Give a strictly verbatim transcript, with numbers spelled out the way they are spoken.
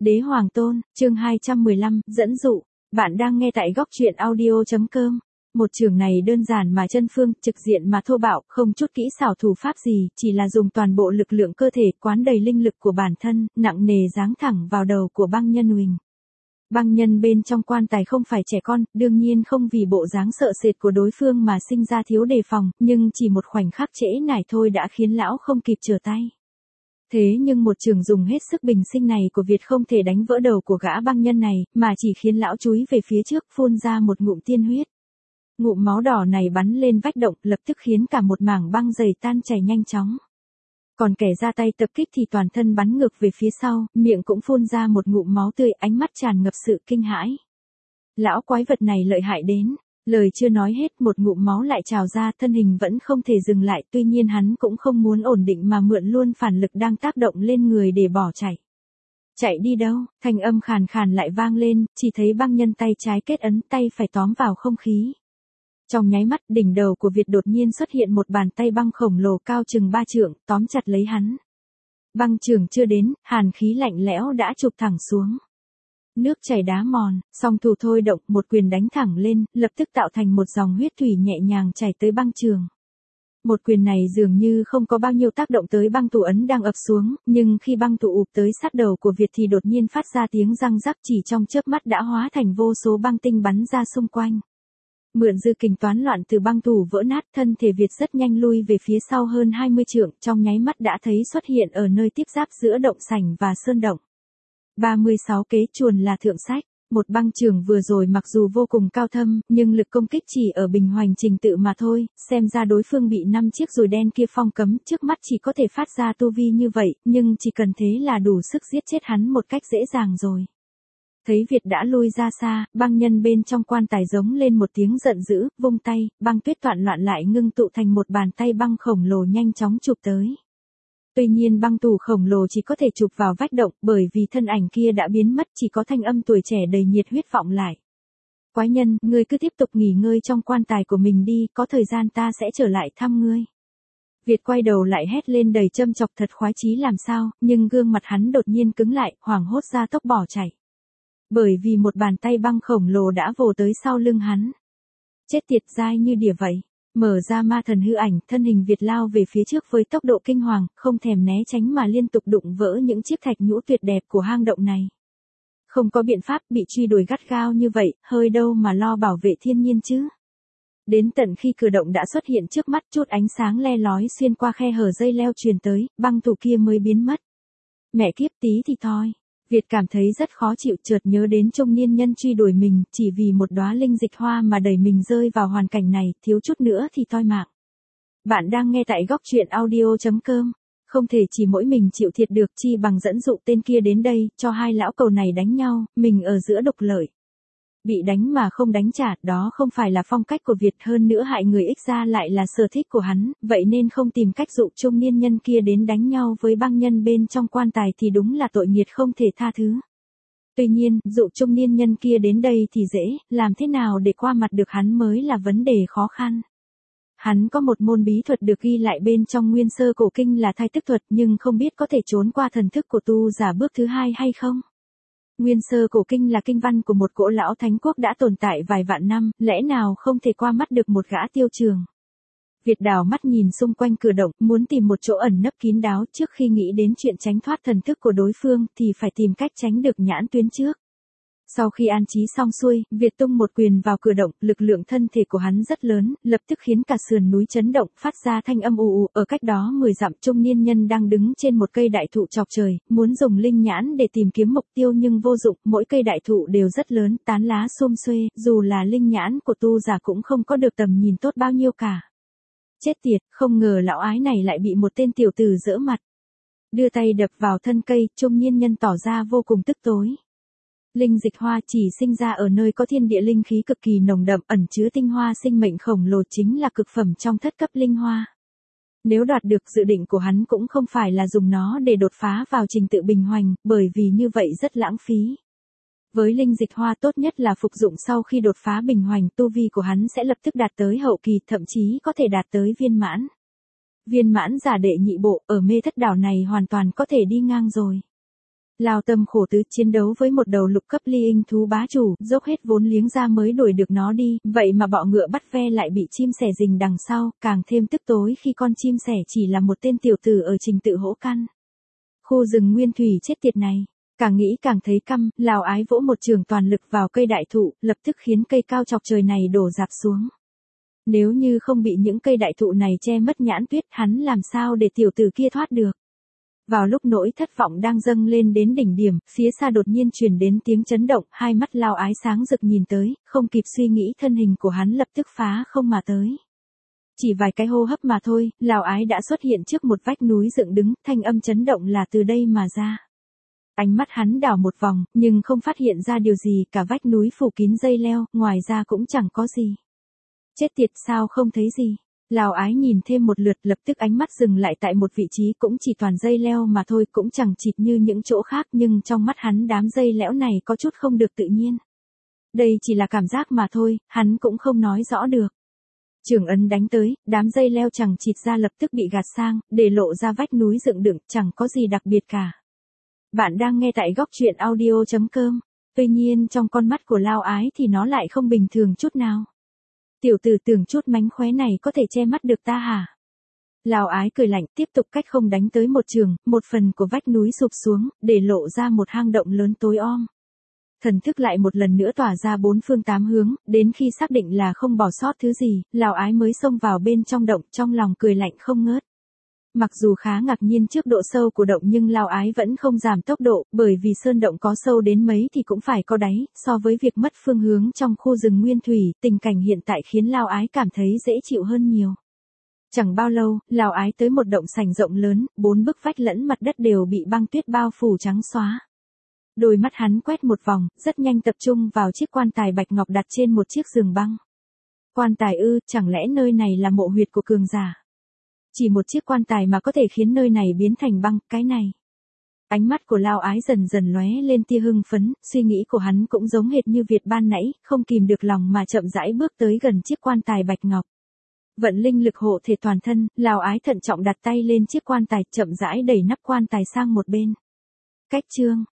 Đế Hoàng Tôn, chương hai trăm mười lăm, dẫn dụ. Bạn đang nghe tại góc truyện audio chấm com. Một trường này đơn giản mà chân phương, trực diện mà thô bạo, không chút kỹ xảo thủ pháp gì, chỉ là dùng toàn bộ lực lượng cơ thể, quán đầy linh lực của bản thân, nặng nề giáng thẳng vào đầu của băng nhân Huỳnh. Băng nhân bên trong quan tài không phải trẻ con, đương nhiên không vì bộ dáng sợ sệt của đối phương mà sinh ra thiếu đề phòng, nhưng chỉ một khoảnh khắc trễ nải thôi đã khiến lão không kịp trở tay. Thế nhưng một trường dùng hết sức bình sinh này của Việt không thể đánh vỡ đầu của gã băng nhân này, mà chỉ khiến lão chúi về phía trước phun ra một ngụm tiên huyết. Ngụm máu đỏ này bắn lên vách động, lập tức khiến cả một mảng băng dày tan chảy nhanh chóng. Còn kẻ ra tay tập kích thì toàn thân bắn ngược về phía sau, miệng cũng phun ra một ngụm máu tươi, ánh mắt tràn ngập sự kinh hãi. Lão quái vật này lợi hại đến. Lời chưa nói hết, một ngụm máu lại trào ra, thân hình vẫn không thể dừng lại, tuy nhiên hắn cũng không muốn ổn định mà mượn luôn phản lực đang tác động lên người để bỏ chạy. Chạy đi đâu? Thanh âm khàn khàn lại vang lên, chỉ thấy băng nhân tay trái kết ấn, tay phải tóm vào không khí. Trong nháy mắt, đỉnh đầu của Việt đột nhiên xuất hiện một bàn tay băng khổng lồ cao chừng ba trượng, tóm chặt lấy hắn. Băng trường chưa đến, hàn khí lạnh lẽo đã chụp thẳng xuống. Nước chảy đá mòn, song thủ thôi động, một quyền đánh thẳng lên, lập tức tạo thành một dòng huyết thủy nhẹ nhàng chảy tới băng trường. Một quyền này dường như không có bao nhiêu tác động tới băng tụ ấn đang ập xuống, nhưng khi băng tụ ụp tới sát đầu của Việt thì đột nhiên phát ra tiếng răng rắc, chỉ trong chớp mắt đã hóa thành vô số băng tinh bắn ra xung quanh. Mượn dư kình toán loạn từ băng tủ vỡ nát, thân thể Việt rất nhanh lui về phía sau hơn hai mươi trượng, trong nháy mắt đã thấy xuất hiện ở nơi tiếp giáp giữa động sảnh và sơn động. ba mươi sáu kế chuồn là thượng sách. Một băng trường vừa rồi mặc dù vô cùng cao thâm, nhưng lực công kích chỉ ở bình hoành trình tự mà thôi, xem ra đối phương bị năm chiếc dùi đen kia phong cấm, trước mắt chỉ có thể phát ra tu vi như vậy, nhưng chỉ cần thế là đủ sức giết chết hắn một cách dễ dàng rồi. Thấy Việt đã lui ra xa, băng nhân bên trong quan tài giống lên một tiếng giận dữ, vung tay, băng tuyết toạn loạn lại ngưng tụ thành một bàn tay băng khổng lồ nhanh chóng chụp tới. Tuy nhiên băng tủ khổng lồ chỉ có thể chụp vào vách động, bởi vì thân ảnh kia đã biến mất, chỉ có thanh âm tuổi trẻ đầy nhiệt huyết vọng lại. Quái nhân, ngươi cứ tiếp tục nghỉ ngơi trong quan tài của mình đi, có thời gian ta sẽ trở lại thăm ngươi. Việt quay đầu lại hét lên đầy châm chọc, thật khoái chí làm sao, nhưng gương mặt hắn đột nhiên cứng lại, hoảng hốt ra tốc bỏ chạy. Bởi vì một bàn tay băng khổng lồ đã vồ tới sau lưng hắn. Chết tiệt, dai như đỉa vậy. Mở ra ma thần hư ảnh, thân hình Việt lao về phía trước với tốc độ kinh hoàng, không thèm né tránh mà liên tục đụng vỡ những chiếc thạch nhũ tuyệt đẹp của hang động này. Không có biện pháp, bị truy đuổi gắt gao như vậy, hơi đâu mà lo bảo vệ thiên nhiên chứ. Đến tận khi cửa động đã xuất hiện trước mắt, chút ánh sáng le lói xuyên qua khe hở dây leo truyền tới, băng tủ kia mới biến mất. Mẹ kiếp, tí thì thôi. Việt cảm thấy rất khó chịu, chợt nhớ đến trung niên nhân truy đuổi mình, chỉ vì một đóa linh dịch hoa mà đẩy mình rơi vào hoàn cảnh này, thiếu chút nữa thì toi mạng. Bạn đang nghe tại góc truyện audio chấm com. Không thể chỉ mỗi mình chịu thiệt được, chi bằng dẫn dụ tên kia đến đây, cho hai lão cầu này đánh nhau, mình ở giữa độc lợi. Bị đánh mà không đánh trả, đó không phải là phong cách của Việt, hơn nữa hại người ích ra lại là sở thích của hắn, vậy nên không tìm cách dụ trung niên nhân kia đến đánh nhau với băng nhân bên trong quan tài thì đúng là tội nghiệt không thể tha thứ. Tuy nhiên, dụ trung niên nhân kia đến đây thì dễ, làm thế nào để qua mặt được hắn mới là vấn đề khó khăn. Hắn có một môn bí thuật được ghi lại bên trong nguyên sơ cổ kinh là thai tức thuật, nhưng không biết có thể trốn qua thần thức của tu giả bước thứ hai hay không. Nguyên sơ cổ kinh là kinh văn của một cỗ lão thánh quốc đã tồn tại vài vạn năm, lẽ nào không thể qua mắt được một gã tiêu trường. Việt đảo mắt nhìn xung quanh cửa động, muốn tìm một chỗ ẩn nấp kín đáo, trước khi nghĩ đến chuyện tránh thoát thần thức của đối phương thì phải tìm cách tránh được nhãn tuyến trước. Sau khi an trí xong xuôi, Việt tung một quyền vào cửa động, lực lượng thân thể của hắn rất lớn, lập tức khiến cả sườn núi chấn động, phát ra thanh âm ù ù. Ở cách đó mười dặm, trung niên nhân đang đứng trên một cây đại thụ chọc trời, muốn dùng linh nhãn để tìm kiếm mục tiêu nhưng vô dụng, mỗi cây đại thụ đều rất lớn, tán lá xum xuê, dù là linh nhãn của tu giả cũng không có được tầm nhìn tốt bao nhiêu cả. Chết tiệt, không ngờ lão ái này lại bị một tên tiểu tử giỡ mặt. Đưa tay đập vào thân cây, trung niên nhân tỏ ra vô cùng tức tối. Linh dịch hoa chỉ sinh ra ở nơi có thiên địa linh khí cực kỳ nồng đậm, ẩn chứa tinh hoa sinh mệnh khổng lồ, chính là cực phẩm trong thất cấp linh hoa. Nếu đoạt được, dự định của hắn cũng không phải là dùng nó để đột phá vào trình tự bình hoành, bởi vì như vậy rất lãng phí. Với linh dịch hoa tốt nhất là phục dụng sau khi đột phá bình hoành, tu vi của hắn sẽ lập tức đạt tới hậu kỳ, thậm chí có thể đạt tới viên mãn. Viên mãn giả đệ nhị bộ, ở mê thất đảo này hoàn toàn có thể đi ngang rồi. Lao tâm khổ tứ chiến đấu với một đầu lục cấp ly inh thú bá chủ, dốc hết vốn liếng ra mới đuổi được nó đi, vậy mà bọ ngựa bắt ve lại bị chim sẻ rình đằng sau, càng thêm tức tối khi con chim sẻ chỉ là một tên tiểu tử ở trình tự hỗ căn. Khu rừng nguyên thủy chết tiệt này. Càng nghĩ càng thấy căm, Lào Ái vỗ một trường toàn lực vào cây đại thụ, lập tức khiến cây cao chọc trời này đổ rạp xuống. Nếu như không bị những cây đại thụ này che mất nhãn tuyết, hắn làm sao để tiểu tử kia thoát được. Vào lúc nỗi thất vọng đang dâng lên đến đỉnh điểm, phía xa đột nhiên truyền đến tiếng chấn động, hai mắt Lào Ái sáng rực nhìn tới, không kịp suy nghĩ thân hình của hắn lập tức phá không mà tới. Chỉ vài cái hô hấp mà thôi, Lào Ái đã xuất hiện trước một vách núi dựng đứng, thanh âm chấn động là từ đây mà ra. Ánh mắt hắn đảo một vòng, nhưng không phát hiện ra điều gì, cả vách núi phủ kín dây leo, ngoài ra cũng chẳng có gì. Chết tiệt, sao không thấy gì? Lào Ái nhìn thêm một lượt, lập tức ánh mắt dừng lại tại một vị trí cũng chỉ toàn dây leo mà thôi, cũng chẳng chịt như những chỗ khác, nhưng trong mắt hắn đám dây lẽo này có chút không được tự nhiên. Đây chỉ là cảm giác mà thôi, hắn cũng không nói rõ được. Trường ấn đánh tới, đám dây leo chẳng chịt ra lập tức bị gạt sang, để lộ ra vách núi dựng đứng, chẳng có gì đặc biệt cả. Bạn đang nghe tại góc truyện audio chấm com. Tuy nhiên trong con mắt của Lao Ái thì nó lại không bình thường chút nào. Tiểu tử tưởng chút mánh khóe này có thể che mắt được ta hả? Lao Ái cười lạnh, tiếp tục cách không đánh tới một trường, một phần của vách núi sụp xuống, để lộ ra một hang động lớn tối om. Thần thức lại một lần nữa tỏa ra bốn phương tám hướng, đến khi xác định là không bỏ sót thứ gì, Lao Ái mới xông vào bên trong động, trong lòng cười lạnh không ngớt. Mặc dù khá ngạc nhiên trước độ sâu của động nhưng Lao Ái vẫn không giảm tốc độ, bởi vì sơn động có sâu đến mấy thì cũng phải có đáy, so với việc mất phương hướng trong khu rừng nguyên thủy, tình cảnh hiện tại khiến Lao Ái cảm thấy dễ chịu hơn nhiều. Chẳng bao lâu, Lao Ái tới một động sảnh rộng lớn, bốn bức vách lẫn mặt đất đều bị băng tuyết bao phủ trắng xóa. Đôi mắt hắn quét một vòng, rất nhanh tập trung vào chiếc quan tài bạch ngọc đặt trên một chiếc giường băng. Quan tài ư, chẳng lẽ nơi này là mộ huyệt của cường giả? Chỉ một chiếc quan tài mà có thể khiến nơi này biến thành băng, cái này. Ánh mắt của Lao Ái dần dần lóe lên tia hưng phấn, suy nghĩ của hắn cũng giống hệt như Việt ban nãy, không kìm được lòng mà chậm rãi bước tới gần chiếc quan tài bạch ngọc. Vận linh lực hộ thể toàn thân, Lao Ái thận trọng đặt tay lên chiếc quan tài, chậm rãi đẩy nắp quan tài sang một bên. Cách chương,